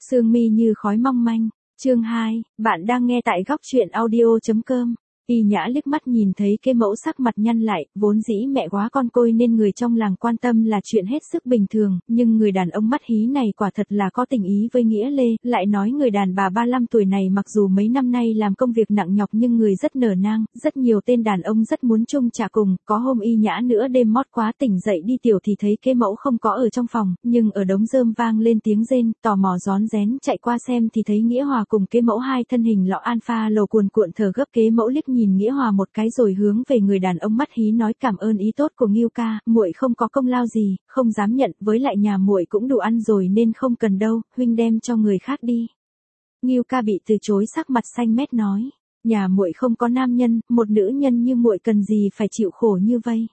Sương mi như khói mong manh. Chương 2, bạn đang nghe tại góc truyện audio.com. Y Nhã liếc mắt nhìn thấy cái mẫu sắc mặt nhăn lại, vốn dĩ mẹ quá con côi nên người trong làng quan tâm là chuyện hết sức bình thường, nhưng người đàn ông mắt hí này quả thật là có tình ý với Nghĩa Lê, lại nói người đàn bà 35 tuổi này mặc dù mấy năm nay làm công việc nặng nhọc nhưng người rất nở nang, rất nhiều tên đàn ông rất muốn chung trả cùng, có hôm Y Nhã nữa đêm mót quá tỉnh dậy đi tiểu thì thấy cái mẫu không có ở trong phòng, nhưng ở đống rơm vang lên tiếng rên, tò mò rón rén chạy qua xem thì thấy Nghĩa Hòa cùng cái mẫu hai thân hình lọ alpha lồ cuồn cuộn thở gấp. Kế mẫu liếc nhìn Nghĩa Hòa một cái rồi hướng về người đàn ông mắt hí nói cảm ơn ý tốt của Ngưu ca, muội không có công lao gì, không dám nhận, với lại nhà muội cũng đủ ăn rồi nên không cần đâu, huynh đem cho người khác đi. Ngưu ca bị từ chối sắc mặt xanh mét nói, nhà muội không có nam nhân, một nữ nhân như muội cần gì phải chịu khổ như vây.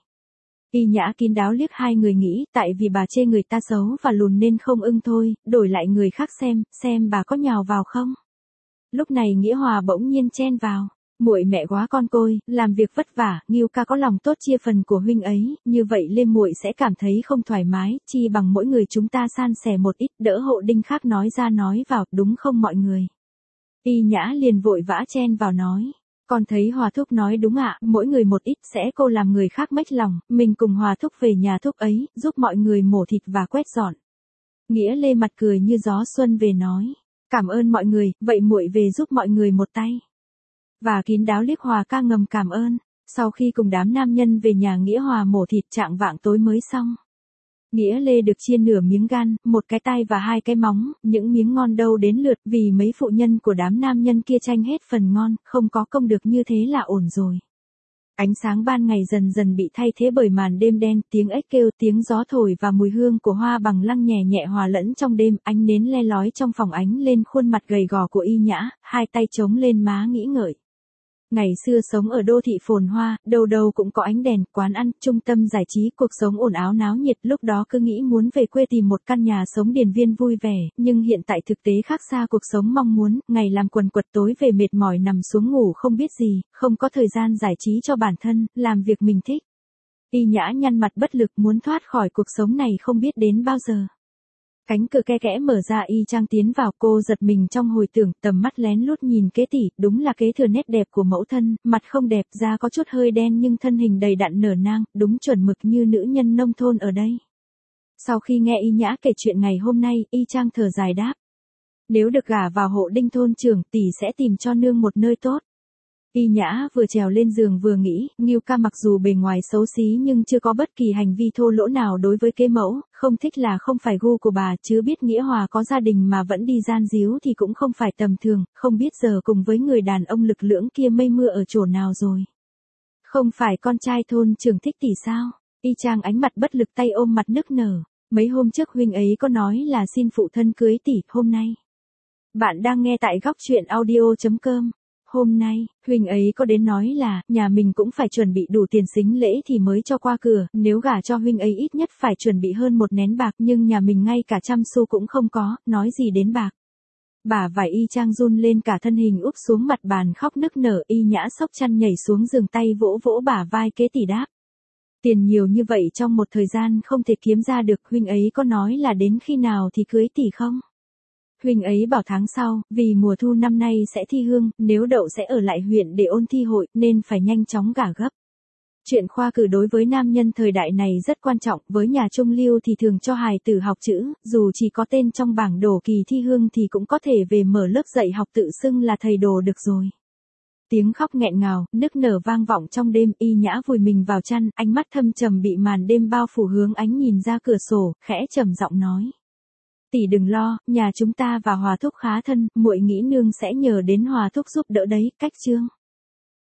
Y Nhã kín đáo liếc hai người nghĩ, tại vì bà chê người ta xấu và lùn nên không ưng thôi, đổi lại người khác xem bà có nhào vào không. Lúc này Nghĩa Hòa bỗng nhiên chen vào. Muội mẹ quá con côi, làm việc vất vả, Ngưu ca có lòng tốt chia phần của huynh ấy, như vậy lên muội sẽ cảm thấy không thoải mái, chi bằng mỗi người chúng ta san sẻ một ít, đỡ hộ đinh khác nói ra nói vào, đúng không mọi người. Y Nhã liền vội vã chen vào nói, con thấy Hòa thúc nói đúng ạ, mỗi người một ít sẽ cô làm người khác mếch lòng, mình cùng Hòa thúc về nhà thúc ấy, giúp mọi người mổ thịt và quét dọn. Nghĩa Lê mặt cười như gió xuân về nói, cảm ơn mọi người, vậy muội về giúp mọi người một tay. Và kín đáo liếc Hòa ca ngầm cảm ơn, sau khi cùng đám nam nhân về nhà Nghĩa Hòa mổ thịt trạng vạng tối mới xong. Nghĩa Lê được chia nửa miếng gan, một cái tai và hai cái móng, những miếng ngon đâu đến lượt vì mấy phụ nhân của đám nam nhân kia tranh hết phần ngon, không có công được như thế là ổn rồi. Ánh sáng ban ngày dần dần bị thay thế bởi màn đêm đen, tiếng ếch kêu, tiếng gió thổi và mùi hương của hoa bằng lăng nhẹ nhẹ hòa lẫn trong đêm, ánh nến le lói trong phòng ánh lên khuôn mặt gầy gò của Y Nhã, hai tay chống lên má nghĩ ngợi. Ngày xưa sống ở đô thị phồn hoa, đâu đâu cũng có ánh đèn, quán ăn, trung tâm giải trí, cuộc sống ồn ào náo nhiệt, lúc đó cứ nghĩ muốn về quê tìm một căn nhà sống điền viên vui vẻ, nhưng hiện tại thực tế khác xa cuộc sống mong muốn, ngày làm quần quật tối về mệt mỏi nằm xuống ngủ không biết gì, không có thời gian giải trí cho bản thân, làm việc mình thích. Y Nhã nhăn mặt bất lực muốn thoát khỏi cuộc sống này không biết đến bao giờ. Cánh cửa ke kẽ mở ra Y Trang tiến vào, cô giật mình trong hồi tưởng, tầm mắt lén lút nhìn Kế tỷ, đúng là kế thừa nét đẹp của mẫu thân, mặt không đẹp, da có chút hơi đen nhưng thân hình đầy đặn nở nang, đúng chuẩn mực như nữ nhân nông thôn ở đây. Sau khi nghe Y Nhã kể chuyện ngày hôm nay, Y Trang thở dài đáp. Nếu được gả vào hộ đinh thôn trưởng, tỷ sẽ tìm cho nương một nơi tốt. Y Nhã vừa trèo lên giường vừa nghĩ, Ngưu ca mặc dù bề ngoài xấu xí nhưng chưa có bất kỳ hành vi thô lỗ nào đối với kế mẫu, không thích là không phải gu của bà, chứ biết Nghĩa Hòa có gia đình mà vẫn đi gian díu thì cũng không phải tầm thường, không biết giờ cùng với người đàn ông lực lưỡng kia mây mưa ở chỗ nào rồi. Không phải con trai thôn trưởng thích tỷ sao? Y Trang ánh mặt bất lực tay ôm mặt nức nở, mấy hôm trước huynh ấy có nói là xin phụ thân cưới tỷ, hôm nay. Bạn đang nghe tại góc truyện audio.com. Hôm nay, huynh ấy có đến nói là, nhà mình cũng phải chuẩn bị đủ tiền sính lễ thì mới cho qua cửa, nếu gả cho huynh ấy ít nhất phải chuẩn bị hơn một nén bạc nhưng nhà mình ngay cả trăm xu cũng không có, nói gì đến bạc. Bà vải Y Trang run lên cả thân hình úp xuống mặt bàn khóc nức nở. Y Nhã sốc chăn nhảy xuống giường tay vỗ vỗ bả vai Kế tỷ đáp. Tiền nhiều như vậy trong một thời gian không thể kiếm ra được, huynh ấy có nói là đến khi nào thì cưới tỷ không? Huynh ấy bảo tháng sau, vì mùa thu năm nay sẽ thi hương, nếu đậu sẽ ở lại huyện để ôn thi hội, nên phải nhanh chóng gả gấp. Chuyện khoa cử đối với nam nhân thời đại này rất quan trọng, với nhà trung lưu thì thường cho hài tử học chữ, dù chỉ có tên trong bảng đổ kỳ thi hương thì cũng có thể về mở lớp dạy học tự xưng là thầy đồ được rồi. Tiếng khóc nghẹn ngào, nức nở vang vọng trong đêm, Y Nhã vùi mình vào chăn, ánh mắt thâm trầm bị màn đêm bao phủ hướng ánh nhìn ra cửa sổ, khẽ trầm giọng nói. Tỷ đừng lo, nhà chúng ta và Hòa thúc khá thân, muội nghĩ nương sẽ nhờ đến Hòa thúc giúp đỡ đấy, cách chương.